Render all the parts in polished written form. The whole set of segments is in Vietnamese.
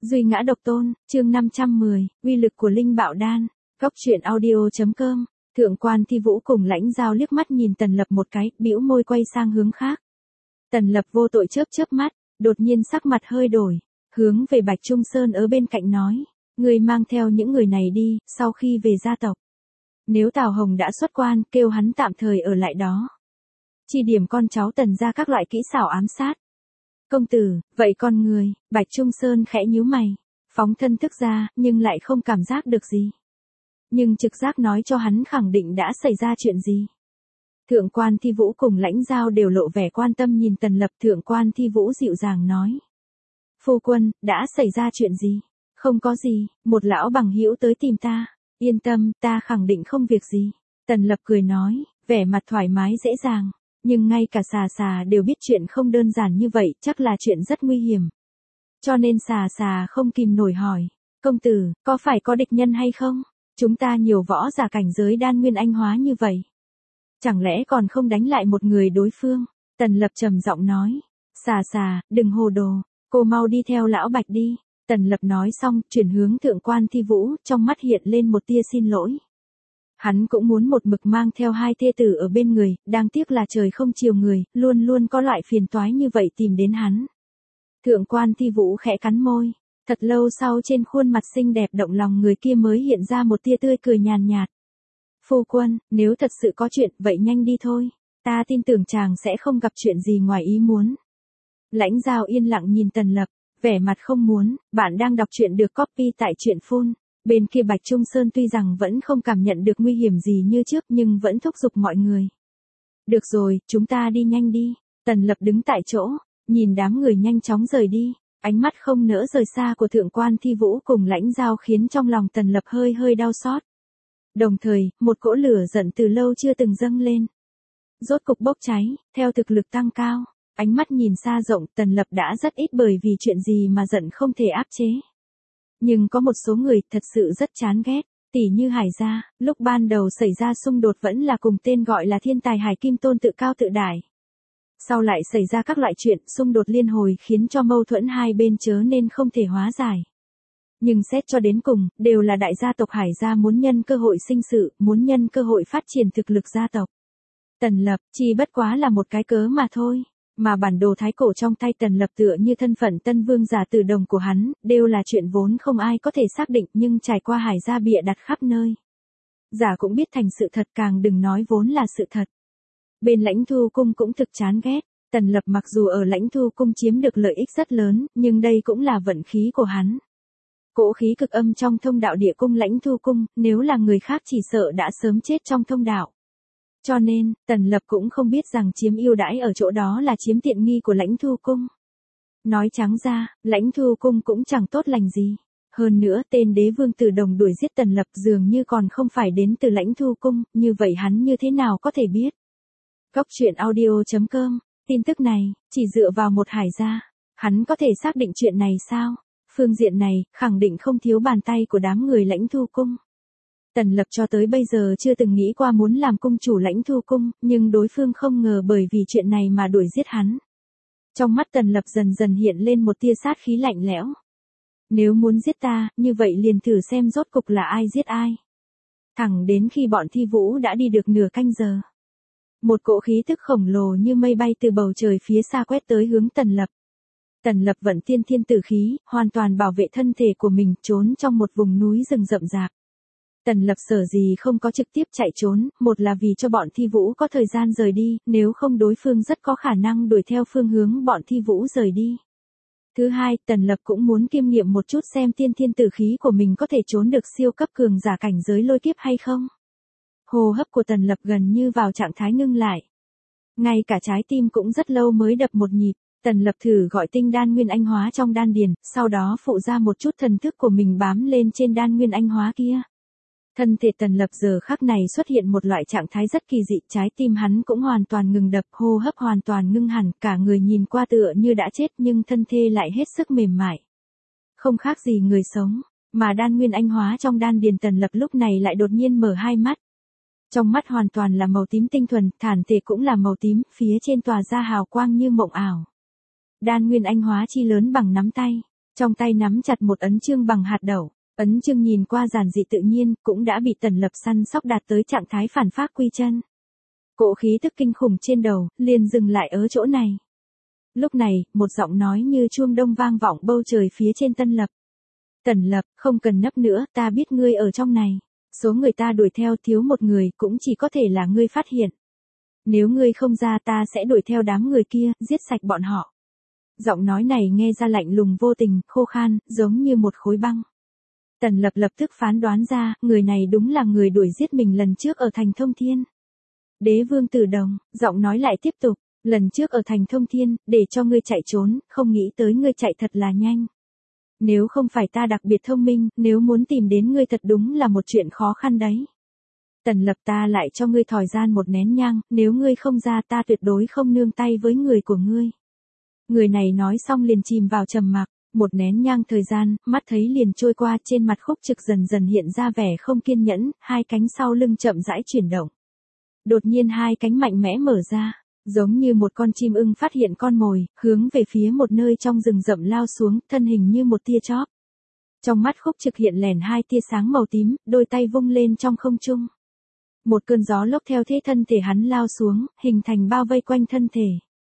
Duy ngã độc tôn, chương 510, uy lực của linh bạo đan. Góc truyện audio.com. Thượng quan Thi Vũ cùng Lãnh Giao liếc mắt nhìn Tần Lập một cái, bĩu môi quay sang hướng khác. Tần Lập vô tội chớp chớp mắt, đột nhiên sắc mặt hơi đổi, hướng về Bạch Trung Sơn ở bên cạnh nói, người mang theo những người này đi, sau khi về gia tộc. Nếu Tào Hồng đã xuất quan, kêu hắn tạm thời ở lại đó. Chỉ điểm con cháu Tần ra các loại kỹ xảo ám sát. Công tử, vậy con người, Bạch Trung Sơn khẽ nhíu mày, phóng thân thức ra, nhưng lại không cảm giác được gì. Nhưng trực giác nói cho hắn khẳng định đã xảy ra chuyện gì. Thượng quan Thi Vũ cùng Lãnh Giao đều lộ vẻ quan tâm nhìn Tần Lập. Thượng quan Thi Vũ dịu dàng nói. Phu quân, đã xảy ra chuyện gì? Không có gì, một lão bằng hữu tới tìm ta. Yên tâm, ta khẳng định không việc gì. Tần Lập cười nói, vẻ mặt thoải mái dễ dàng. Nhưng ngay cả xà xà đều biết chuyện không đơn giản như vậy, chắc là chuyện rất nguy hiểm. Cho nên xà xà không kìm nổi hỏi, công tử, có phải có địch nhân hay không? Chúng ta nhiều võ giả cảnh giới đan nguyên anh hóa như vậy. Chẳng lẽ còn không đánh lại một người đối phương? Tần Lập trầm giọng nói, xà xà, đừng hồ đồ, cô mau đi theo lão Bạch đi. Tần Lập nói xong, chuyển hướng Thượng quan Thi Vũ, trong mắt hiện lên một tia xin lỗi. Hắn cũng muốn một mực mang theo hai thê tử ở bên người, đáng tiếc là trời không chiều người, luôn luôn có loại phiền toái như vậy tìm đến hắn. Thượng quan Thi Vũ khẽ cắn môi, thật lâu sau trên khuôn mặt xinh đẹp động lòng người kia mới hiện ra một tia tươi cười nhàn nhạt. Phu quân, nếu thật sự có chuyện, vậy nhanh đi thôi, ta tin tưởng chàng sẽ không gặp chuyện gì ngoài ý muốn. Lãnh Giao yên lặng nhìn Tần Lập, vẻ mặt không muốn, bạn đang đọc truyện được copy tại truyện Phun. Bên kia Bạch Trung Sơn tuy rằng vẫn không cảm nhận được nguy hiểm gì như trước nhưng vẫn thúc giục mọi người. Được rồi, chúng ta đi nhanh đi. Tần Lập đứng tại chỗ, nhìn đám người nhanh chóng rời đi, ánh mắt không nỡ rời xa của Thượng quan Thi Vũ cùng Lãnh Giao khiến trong lòng Tần Lập hơi hơi đau xót. Đồng thời, một cỗ lửa giận từ lâu chưa từng dâng lên. Rốt cục bốc cháy, theo thực lực tăng cao, ánh mắt nhìn xa rộng Tần Lập đã rất ít bởi vì chuyện gì mà giận không thể áp chế. Nhưng có một số người thật sự rất chán ghét, tỉ như Hải gia, lúc ban đầu xảy ra xung đột vẫn là cùng tên gọi là thiên tài Hải Kim Tôn tự cao tự đại. Sau lại xảy ra các loại chuyện xung đột liên hồi khiến cho mâu thuẫn hai bên chớ nên không thể hóa giải. Nhưng xét cho đến cùng, đều là đại gia tộc Hải gia muốn nhân cơ hội sinh sự, muốn nhân cơ hội phát triển thực lực gia tộc. Tần Lập chỉ bất quá là một cái cớ mà thôi. Mà bản đồ thái cổ trong tay Tần Lập tựa như thân phận tân vương giả tử đồng của hắn, đều là chuyện vốn không ai có thể xác định nhưng trải qua Hải gia bịa đặt khắp nơi. Giả cũng biết thành sự thật càng đừng nói vốn là sự thật. Bên Lãnh Thu Cung cũng thực chán ghét, Tần Lập mặc dù ở Lãnh Thu Cung chiếm được lợi ích rất lớn, nhưng đây cũng là vận khí của hắn. Cỗ khí cực âm trong thông đạo địa cung Lãnh Thu Cung, nếu là người khác chỉ sợ đã sớm chết trong thông đạo. Cho nên, Tần Lập cũng không biết rằng chiếm ưu đãi ở chỗ đó là chiếm tiện nghi của Lãnh Thu Cung. Nói trắng ra, Lãnh Thu Cung cũng chẳng tốt lành gì. Hơn nữa tên đế vương tử đồng đuổi giết Tần Lập dường như còn không phải đến từ Lãnh Thu Cung, như vậy hắn như thế nào có thể biết. Góc truyện audio.com, tin tức này, chỉ dựa vào một Hải gia, hắn có thể xác định chuyện này sao? Phương diện này, khẳng định không thiếu bàn tay của đám người Lãnh Thu Cung. Tần Lập cho tới bây giờ chưa từng nghĩ qua muốn làm cung chủ Lãnh Thu Cung, nhưng đối phương không ngờ bởi vì chuyện này mà đuổi giết hắn. Trong mắt Tần Lập dần dần hiện lên một tia sát khí lạnh lẽo. Nếu muốn giết ta, như vậy liền thử xem rốt cục là ai giết ai. Thẳng đến khi bọn Thi Vũ đã đi được nửa canh giờ. Một cỗ khí tức khổng lồ như mây bay từ bầu trời phía xa quét tới hướng Tần Lập. Tần Lập vận tiên thiên tử khí, hoàn toàn bảo vệ thân thể của mình trốn trong một vùng núi rừng rậm rạp. Tần Lập sở gì không có trực tiếp chạy trốn, một là vì cho bọn Thi Vũ có thời gian rời đi, nếu không đối phương rất có khả năng đuổi theo phương hướng bọn Thi Vũ rời đi. Thứ hai, Tần Lập cũng muốn kiêm nghiệm một chút xem tiên thiên tử khí của mình có thể trốn được siêu cấp cường giả cảnh giới lôi kiếp hay không. Hô hấp của Tần Lập gần như vào trạng thái ngưng lại. Ngay cả trái tim cũng rất lâu mới đập một nhịp. Tần Lập thử gọi tinh đan nguyên anh hóa trong đan điền, sau đó phụ ra một chút thần thức của mình bám lên trên đan nguyên anh hóa kia. Thân thể Tần Lập giờ khắc này xuất hiện một loại trạng thái rất kỳ dị, trái tim hắn cũng hoàn toàn ngừng đập, hô hấp hoàn toàn ngưng hẳn, cả người nhìn qua tựa như đã chết nhưng thân thể lại hết sức mềm mại. Không khác gì người sống, mà đan nguyên anh hóa trong đan điền Tần Lập lúc này lại đột nhiên mở hai mắt. Trong mắt hoàn toàn là màu tím tinh thuần, thản thể cũng là màu tím, phía trên tỏa ra hào quang như mộng ảo. Đan nguyên anh hóa chi lớn bằng nắm tay. Trong tay nắm chặt một ấn chương bằng hạt đậu. Ấn chương nhìn qua giản dị tự nhiên, cũng đã bị Tần Lập săn sóc đạt tới trạng thái phản phác quy chân. Cỗ khí tức kinh khủng trên đầu, liền dừng lại ở chỗ này. Lúc này, một giọng nói như chuông đông vang vọng bầu trời phía trên Tân Lập. Tần Lập, không cần nấp nữa, ta biết ngươi ở trong này. Số người ta đuổi theo thiếu một người, cũng chỉ có thể là ngươi phát hiện. Nếu ngươi không ra ta sẽ đuổi theo đám người kia, giết sạch bọn họ. Giọng nói này nghe ra lạnh lùng vô tình, khô khan, giống như một khối băng. Tần Lập lập tức phán đoán ra, người này đúng là người đuổi giết mình lần trước ở thành Thông Thiên. Đế vương Tử Đồng, giọng nói lại tiếp tục, lần trước ở thành Thông Thiên, để cho ngươi chạy trốn, không nghĩ tới ngươi chạy thật là nhanh. Nếu không phải ta đặc biệt thông minh, nếu muốn tìm đến ngươi thật đúng là một chuyện khó khăn đấy. Tần Lập, ta lại cho ngươi thời gian một nén nhang, nếu ngươi không ra ta tuyệt đối không nương tay với người của ngươi. Người này nói xong liền chìm vào trầm mặc, một nén nhang thời gian, mắt thấy liền trôi qua, trên mặt Khúc Trực dần dần hiện ra vẻ không kiên nhẫn, hai cánh sau lưng chậm rãi chuyển động. Đột nhiên hai cánh mạnh mẽ mở ra, giống như một con chim ưng phát hiện con mồi, hướng về phía một nơi trong rừng rậm lao xuống, thân hình như một tia chóp. Trong mắt Khúc Trực hiện lẻn hai tia sáng màu tím, đôi tay vung lên trong không trung. Một cơn gió lốc theo thế thân thể hắn lao xuống, hình thành bao vây quanh thân thể.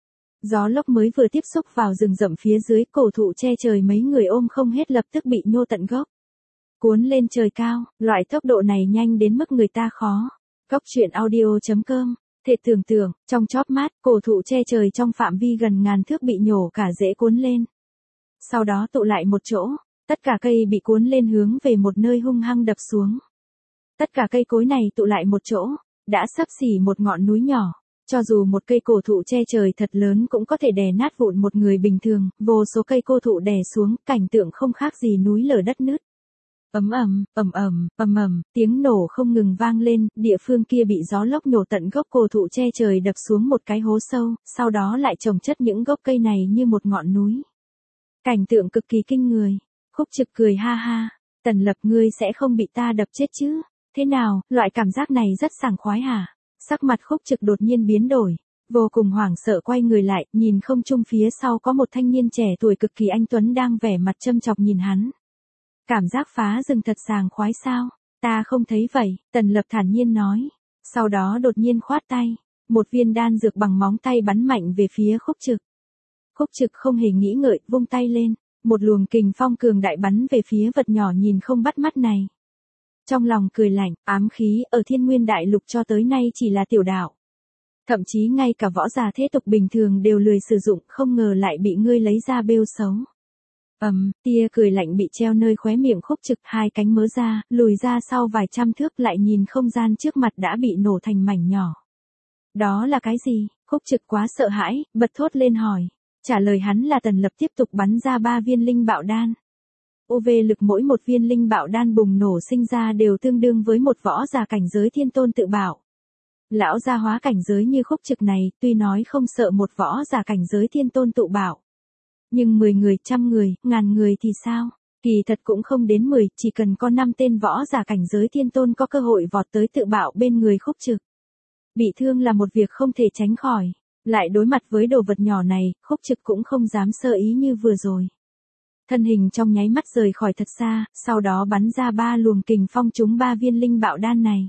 Gió lốc mới vừa tiếp xúc vào rừng rậm phía dưới, cổ thụ che trời mấy người ôm không hết lập tức bị nhô tận gốc. Cuốn lên trời cao, loại tốc độ này nhanh đến mức người ta khó. Cóc truyện audio.com, thể tưởng tượng, trong chóp mắt, cổ thụ che trời trong phạm vi gần ngàn thước bị nhổ cả rễ cuốn lên. Sau đó tụ lại một chỗ, tất cả cây bị cuốn lên hướng về một nơi hung hăng đập xuống. Tất cả cây cối này tụ lại một chỗ, đã xấp xỉ một ngọn núi nhỏ. Cho dù một cây cổ thụ che trời thật lớn cũng có thể đè nát vụn một người bình thường, vô số cây cổ thụ đè xuống, cảnh tượng không khác gì núi lở đất nứt. Ầm ầm, ầm ầm, ầm ầm, tiếng nổ không ngừng vang lên, địa phương kia bị gió lốc nhổ tận gốc cổ thụ che trời đập xuống một cái hố sâu, sau đó lại chồng chất những gốc cây này như một ngọn núi. Cảnh tượng cực kỳ kinh người. Khúc Trực cười ha ha, Tần Lập, ngươi sẽ không bị ta đập chết chứ? Thế nào, loại cảm giác này rất sảng khoái hả? Sắc mặt Khúc Trực đột nhiên biến đổi, vô cùng hoảng sợ quay người lại, nhìn không trung phía sau có một thanh niên trẻ tuổi cực kỳ anh tuấn đang vẻ mặt châm chọc nhìn hắn. Cảm giác phá rừng thật sảng khoái sao? Ta không thấy vậy, Tần Lập thản nhiên nói. Sau đó đột nhiên khoát tay, một viên đan dược bằng móng tay bắn mạnh về phía Khúc Trực. Khúc Trực không hề nghĩ ngợi, vung tay lên, một luồng kình phong cường đại bắn về phía vật nhỏ nhìn không bắt mắt này. Trong lòng cười lạnh, ám khí ở Thiên Nguyên Đại Lục cho tới nay chỉ là tiểu đạo. Thậm chí ngay cả võ giả thế tục bình thường đều lười sử dụng, không ngờ lại bị ngươi lấy ra bêu xấu. Tia cười lạnh bị treo nơi khóe miệng Khúc Trực, hai cánh mớ ra, lùi ra sau vài trăm thước, lại nhìn không gian trước mặt đã bị nổ thành mảnh nhỏ. Đó là cái gì? Khúc Trực quá sợ hãi, bật thốt lên hỏi. Trả lời hắn là Tần Lập tiếp tục bắn ra 3 viên linh bạo đan. UV lực mỗi một viên linh bạo đan bùng nổ sinh ra đều tương đương với một võ giả cảnh giới thiên tôn tự bảo. Lão gia hóa cảnh giới như Khúc Trực này, tuy nói không sợ một võ giả cảnh giới thiên tôn tự bảo. Nhưng 10 người, trăm người, ngàn người thì sao? Kỳ thật cũng không đến 10, chỉ cần có 5 tên võ giả cảnh giới thiên tôn có cơ hội vọt tới tự bạo bên người Khúc Trực. Bị thương là một việc không thể tránh khỏi. Lại đối mặt với đồ vật nhỏ này, Khúc Trực cũng không dám sơ ý như vừa rồi. Thân hình trong nháy mắt rời khỏi thật xa, sau đó bắn ra 3 luồng kình phong trúng 3 viên linh bạo đan này.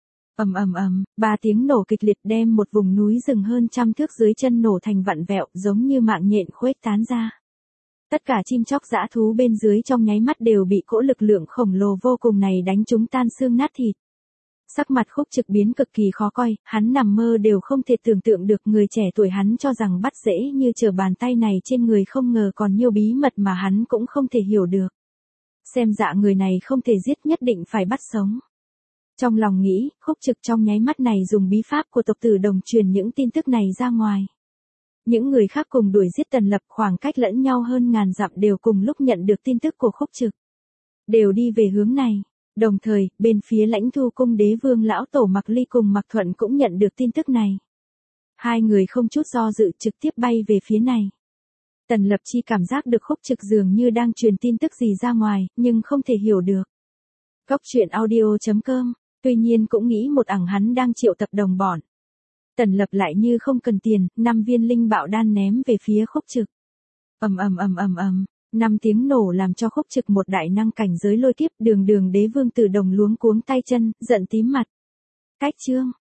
Ầm, 3 tiếng nổ kịch liệt đem một vùng núi rừng hơn trăm thước dưới chân nổ thành vặn vẹo, giống như mạng nhện khuếch tán ra. Tất cả chim chóc dã thú bên dưới trong nháy mắt đều bị cỗ lực lượng khổng lồ vô cùng này đánh trúng tan xương nát thịt. Sắc mặt Khúc Trực biến cực kỳ khó coi, hắn nằm mơ đều không thể tưởng tượng được người trẻ tuổi hắn cho rằng bắt dễ như trở bàn tay này trên người không ngờ còn nhiều bí mật mà hắn cũng không thể hiểu được. Xem dạ người này không thể giết, nhất định phải bắt sống. Trong lòng nghĩ, Khúc Trực trong nháy mắt này dùng bí pháp của tộc Tử Đồng truyền những tin tức này ra ngoài. Những người khác cùng đuổi giết Tần Lập, khoảng cách lẫn nhau hơn ngàn dặm đều cùng lúc nhận được tin tức của Khúc Trực. Đều đi về hướng này. Đồng thời, bên phía Lãnh Thu Cung đế vương lão tổ Mạc Ly cùng Mạc Thuận cũng nhận được tin tức này. Hai người không chút do dự trực tiếp bay về phía này. Tần Lập Chi cảm giác được Khúc Trực dường như đang truyền tin tức gì ra ngoài, nhưng không thể hiểu được. Cóc truyện audio.com, tuy nhiên cũng nghĩ một ẳng hắn đang triệu tập đồng bọn. Tần Lập lại như không cần tiền, 5 viên linh bạo đan ném về phía Khúc Trực. 5 tiếng nổ làm cho Khúc Trực một đại năng cảnh giới lôi kiếp, đường đế vương Tử Đồng luống cuống tay chân, giận tím mặt. Cách chương.